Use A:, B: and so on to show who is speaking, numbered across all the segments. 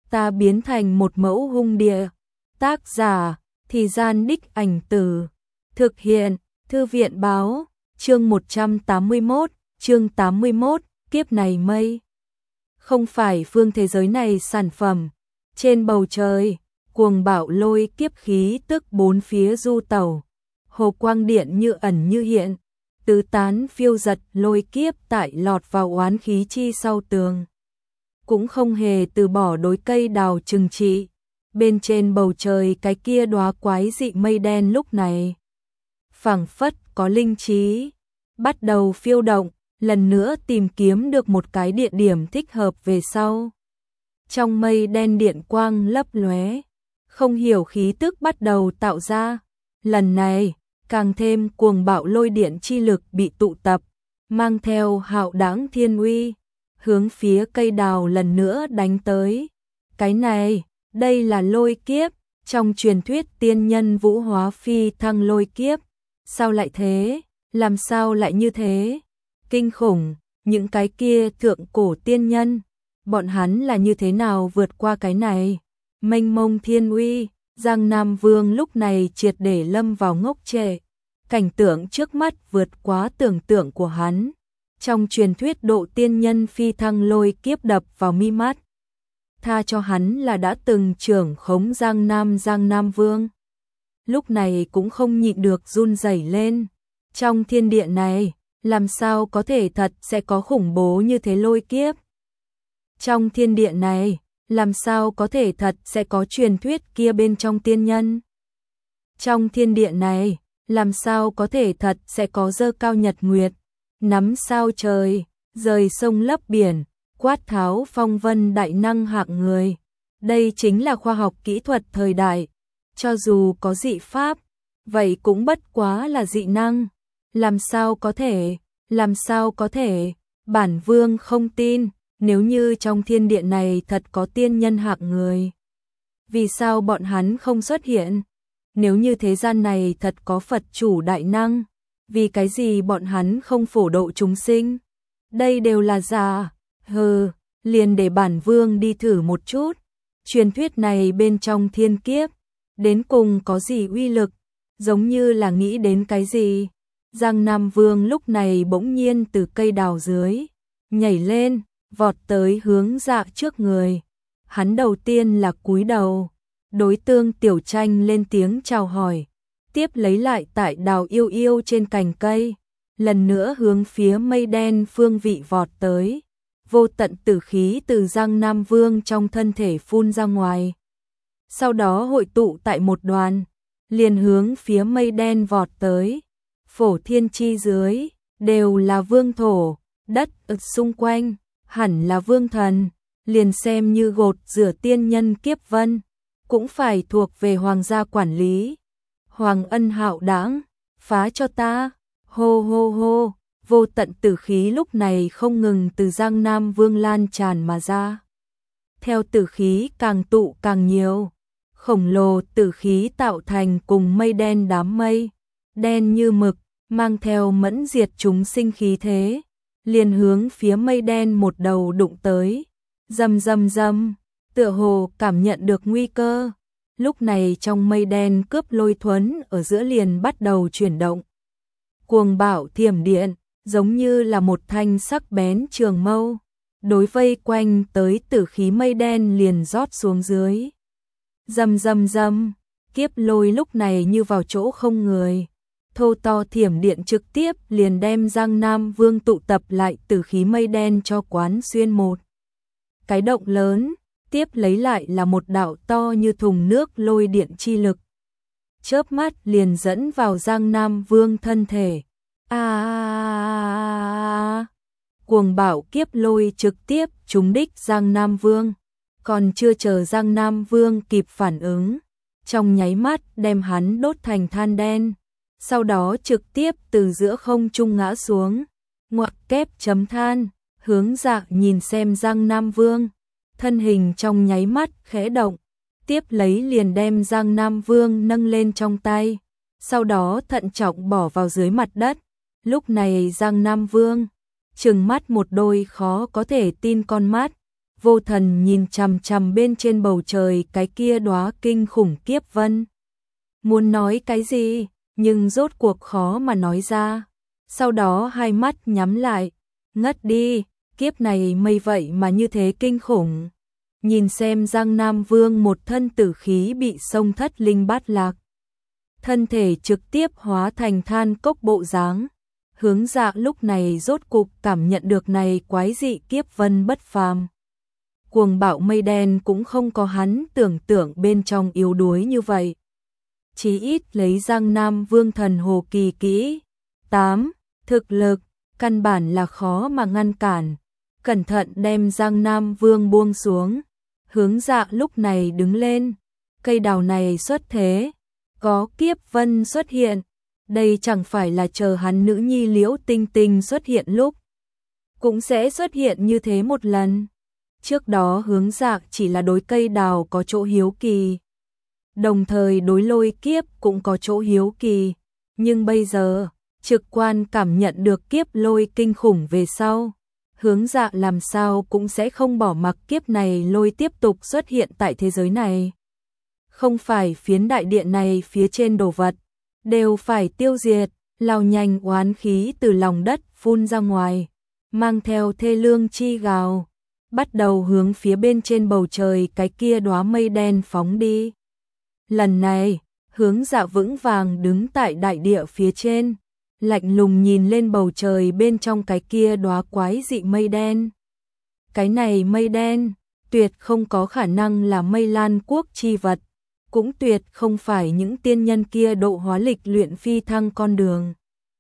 A: ta biến thành một mẫu hung địa. Tác giả, Thì Gian Đích Ảnh Từ. Thực hiện, Thư viện báo, chương 181, chương 81, kiếp này mây. Không phải phương thế giới này sản phẩm. Trên bầu trời, cuồng bạo lôi kiếp khí tức bốn phía du tẩu. Hồ quang điện như ẩn như hiện, tứ tán phiêu giật lôi kiếp tại lọt vào oán khí chi sau tường. Cũng không hề từ bỏ đối cây đào trừng trị. Bên trên bầu trời cái kia đóa quái dị mây đen lúc này phảng phất có linh trí, bắt đầu phiêu động, lần nữa tìm kiếm được một cái địa điểm thích hợp về sau. Trong mây đen điện quang lấp lóe, không hiểu khí tức bắt đầu tạo ra. Lần này, càng thêm cuồng bạo lôi điện chi lực bị tụ tập, mang theo hạo đãng thiên uy, hướng phía cây đào lần nữa đánh tới. Cái này, đây là lôi kiếp, trong truyền thuyết tiên nhân vũ hóa phi thăng lôi kiếp. Sao lại thế? Làm sao lại như thế? Kinh khủng, những cái kia thượng cổ tiên nhân, bọn hắn là như thế nào vượt qua cái này? Mênh mông thiên uy, Giang Nam Vương lúc này triệt để lâm vào ngốc trệ. Cảnh tượng trước mắt vượt quá tưởng tượng của hắn. Trong truyền thuyết độ tiên nhân phi thăng lôi kiếp đập vào mi mắt. Tha cho hắn là đã từng trưởng khống Giang Nam Vương. Lúc này cũng không nhịn được run rẩy lên. Trong thiên địa này, làm sao có thể thật sẽ có khủng bố như thế lôi kiếp? Trong thiên địa này, làm sao có thể thật sẽ có truyền thuyết kia bên trong tiên nhân? Trong thiên địa này, làm sao có thể thật sẽ có dơ cao nhật nguyệt, nắm sao trời, rời sông lấp biển, quát tháo phong vân đại năng hạng người. Đây chính là khoa học kỹ thuật thời đại. Cho dù có dị pháp, vậy cũng bất quá là dị năng. Làm sao có thể, bản vương không tin, nếu như trong thiên địa này thật có tiên nhân hạng người. Vì sao bọn hắn không xuất hiện? Nếu như thế gian này thật có Phật chủ đại năng, vì cái gì bọn hắn không phổ độ chúng sinh? Đây đều là giả. Hừ, liền để bản vương đi thử một chút. Truyền thuyết này bên trong thiên kiếp, đến cùng có gì uy lực, giống như là nghĩ đến cái gì. Giang Nam Vương lúc này bỗng nhiên từ cây đào dưới, nhảy lên, vọt tới hướng Dạ trước người. Hắn đầu tiên là cúi đầu, đối Tương Tiểu Tranh lên tiếng chào hỏi, tiếp lấy lại tại đào yêu yêu trên cành cây, lần nữa hướng phía mây đen phương vị vọt tới. Vô tận tử khí từ Giang Nam Vương trong thân thể phun ra ngoài. Sau đó hội tụ tại một đoàn, liền hướng phía mây đen vọt tới. Phổ thiên chi dưới, đều là vương thổ, đất ở xung quanh, hẳn là vương thần, liền xem như gột rửa tiên nhân kiếp vân, cũng phải thuộc về hoàng gia quản lý. Hoàng ân hạo đãng, phá cho ta, hô hô hô. Vô tận tử khí lúc này không ngừng từ Giang Nam Vương lan tràn mà ra. Theo tử khí càng tụ càng nhiều, khổng lồ tử khí tạo thành cùng mây đen đám mây, đen như mực, mang theo mẫn diệt chúng sinh khí thế, liền hướng phía mây đen một đầu đụng tới. Rầm rầm rầm, tựa hồ cảm nhận được nguy cơ. Lúc này trong mây đen cướp lôi thuẫn ở giữa liền bắt đầu chuyển động. Cuồng bạo thiểm điện, giống như là một thanh sắc bén trường mâu, đối vây quanh tới tử khí mây đen liền rót xuống dưới. Rầm rầm rầm, kiếp lôi lúc này như vào chỗ không người. Thô to thiểm điện trực tiếp liền đem Giang Nam Vương tụ tập lại tử khí mây đen cho quán xuyên một cái động lớn, tiếp lấy lại là một đạo to như thùng nước lôi điện chi lực. Chớp mắt liền dẫn vào Giang Nam Vương thân thể. Cuồng bạo kiếp lôi trực tiếp trúng đích Giang Nam Vương, còn chưa chờ Giang Nam Vương kịp phản ứng, trong nháy mắt đem hắn đốt thành than đen, sau đó trực tiếp từ giữa không trung ngã xuống. Ngoặc kép chấm than, hướng Dạ nhìn xem Giang Nam Vương, thân hình trong nháy mắt khẽ động, tiếp lấy liền đem Giang Nam Vương nâng lên trong tay, sau đó thận trọng bỏ vào dưới mặt đất. Lúc này Giang Nam Vương trừng mắt một đôi khó có thể tin con mắt, vô thần nhìn chằm chằm bên trên bầu trời cái kia đóa kinh khủng kiếp vân. Muốn nói cái gì, nhưng rốt cuộc khó mà nói ra. Sau đó hai mắt nhắm lại, ngất đi, kiếp này mây vậy mà như thế kinh khủng. Nhìn xem Giang Nam Vương một thân tử khí bị xông thất linh bát lạc. Thân thể trực tiếp hóa thành than cốc bộ dáng. Hướng Dạ lúc này rốt cục cảm nhận được này quái dị kiếp vân bất phàm. Cuồng bạo mây đen cũng không có hắn tưởng tượng bên trong yếu đuối như vậy. Chí ít lấy Giang Nam Vương thần hồ kỳ kỹ. 8. Thực lực, căn bản là khó mà ngăn cản. Cẩn thận đem Giang Nam Vương buông xuống. Hướng Dạ lúc này đứng lên. Cây đào này xuất thế. Có kiếp vân xuất hiện. Đây chẳng phải là chờ hắn nữ nhi Liễu Tinh Tinh xuất hiện lúc. Cũng sẽ xuất hiện như thế một lần. Trước đó Hướng Dạ chỉ là đối cây đào có chỗ hiếu kỳ. Đồng thời đối lôi kiếp cũng có chỗ hiếu kỳ. Nhưng bây giờ, trực quan cảm nhận được kiếp lôi kinh khủng về sau. Hướng Dạ làm sao cũng sẽ không bỏ mặc kiếp này lôi tiếp tục xuất hiện tại thế giới này. Không phải phiến đại điện này phía trên đồ vật, đều phải tiêu diệt, lao nhanh oán khí từ lòng đất phun ra ngoài, mang theo thê lương chi gào, bắt đầu hướng phía bên trên bầu trời cái kia đóa mây đen phóng đi. Lần này, Hướng Dạ vững vàng đứng tại đại địa phía trên, lạnh lùng nhìn lên bầu trời bên trong cái kia đóa quái dị mây đen. Cái này mây đen, tuyệt không có khả năng là Mây Lan quốc chi vật, cũng tuyệt không phải những tiên nhân kia độ hóa lịch luyện phi thăng con đường.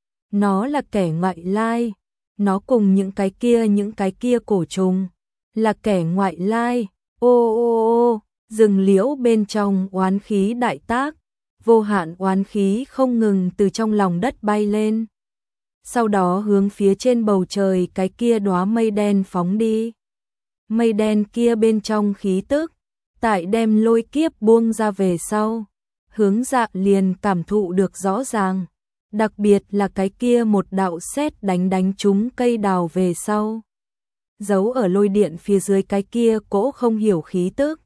A: Nó là kẻ ngoại lai, nó cùng những cái kia cổ trùng, là kẻ ngoại lai. Ô ô ô, rừng liễu bên trong oán khí đại tác, vô hạn oán khí không ngừng từ trong lòng đất bay lên. Sau đó hướng phía trên bầu trời cái kia đóa mây đen phóng đi. Mây đen kia bên trong khí tức, tại đem lôi kiếp buông ra về sau, Hướng Dạ liền cảm thụ được rõ ràng, đặc biệt là cái kia một đạo sét đánh trúng cây đào về sau. Giấu ở lôi điện phía dưới cái kia cỗ không hiểu khí tức.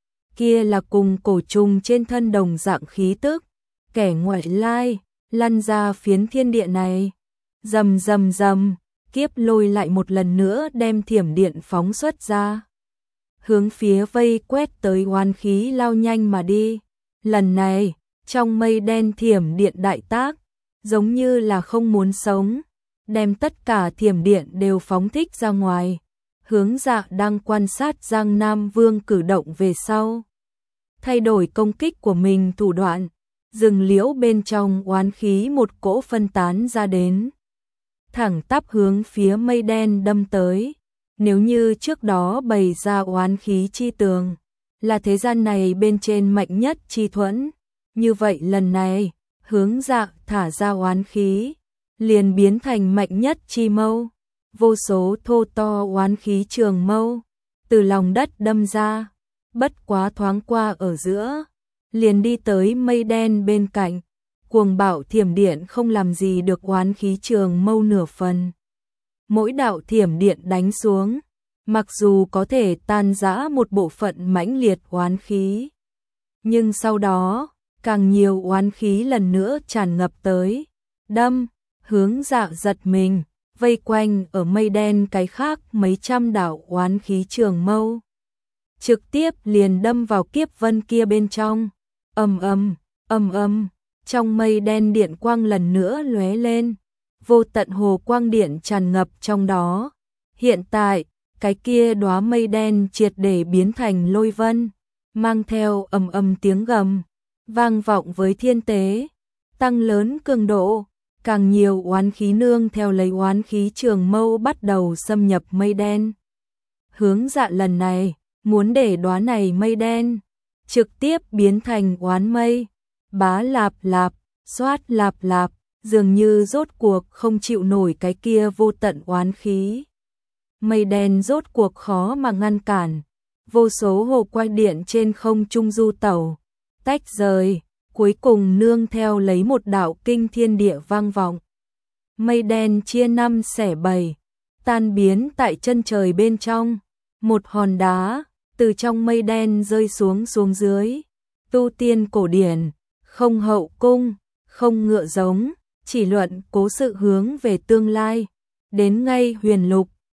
A: Kia là cùng cổ trùng trên thân đồng dạng khí tức, kẻ ngoại lai, lăn ra phiến thiên địa này. Rầm rầm rầm, kiếp lôi lại một lần nữa đem thiểm điện phóng xuất ra. Hướng phía vây quét tới oán khí lao nhanh mà đi. Lần này, trong mây đen thiểm điện đại tác, giống như là không muốn sống, đem tất cả thiểm điện đều phóng thích ra ngoài. Hướng Dạ đang quan sát Giang Nam Vương cử động về sau, thay đổi công kích của mình thủ đoạn, rừng liễu bên trong oán khí một cỗ phân tán ra đến, thẳng tắp hướng phía mây đen đâm tới. Nếu như trước đó bày ra oán khí chi tường, là thế gian này bên trên mạnh nhất chi thuẫn, như vậy lần này, Hướng Dạ thả ra oán khí, liền biến thành mạnh nhất chi mâu. Vô số thô to oán khí trường mâu, từ lòng đất đâm ra, bất quá thoáng qua ở giữa, liền đi tới mây đen bên cạnh. Cuồng bạo thiểm điện không làm gì được oán khí trường mâu nửa phần. Mỗi đạo thiểm điện đánh xuống, mặc dù có thể tan rã một bộ phận mãnh liệt oán khí, nhưng sau đó, càng nhiều oán khí lần nữa tràn ngập tới, đâm. Hướng Dạ giật mình, vây quanh ở mây đen cái khác mấy trăm đạo oán khí trường mâu, trực tiếp liền đâm vào kiếp vân kia bên trong. Ầm ầm, ầm ầm, trong mây đen điện quang lần nữa lóe lên, vô tận hồ quang điện tràn ngập trong đó. Hiện tại, cái kia đóa mây đen triệt để biến thành lôi vân, mang theo ầm ầm tiếng gầm, vang vọng với thiên tế, tăng lớn cường độ. Càng nhiều oán khí nương theo lấy oán khí trường mâu bắt đầu xâm nhập mây đen. Hướng Dạ lần này, muốn để đóa này mây đen, trực tiếp biến thành oán mây, bá lạp lạp, xoát lạp lạp, dường như rốt cuộc không chịu nổi cái kia vô tận oán khí. Mây đen rốt cuộc khó mà ngăn cản, vô số hồ quang điện trên không trung du tẩu, tách rời. Cuối cùng nương theo lấy một đạo kinh thiên địa vang vọng. Mây đen chia năm xẻ bảy, tan biến tại chân trời bên trong. một hòn đá từ trong mây đen rơi xuống dưới. Tu tiên cổ điển, không hậu cung, không ngựa giống, chỉ luận cố sự hướng về tương lai. Đến ngay huyền lục,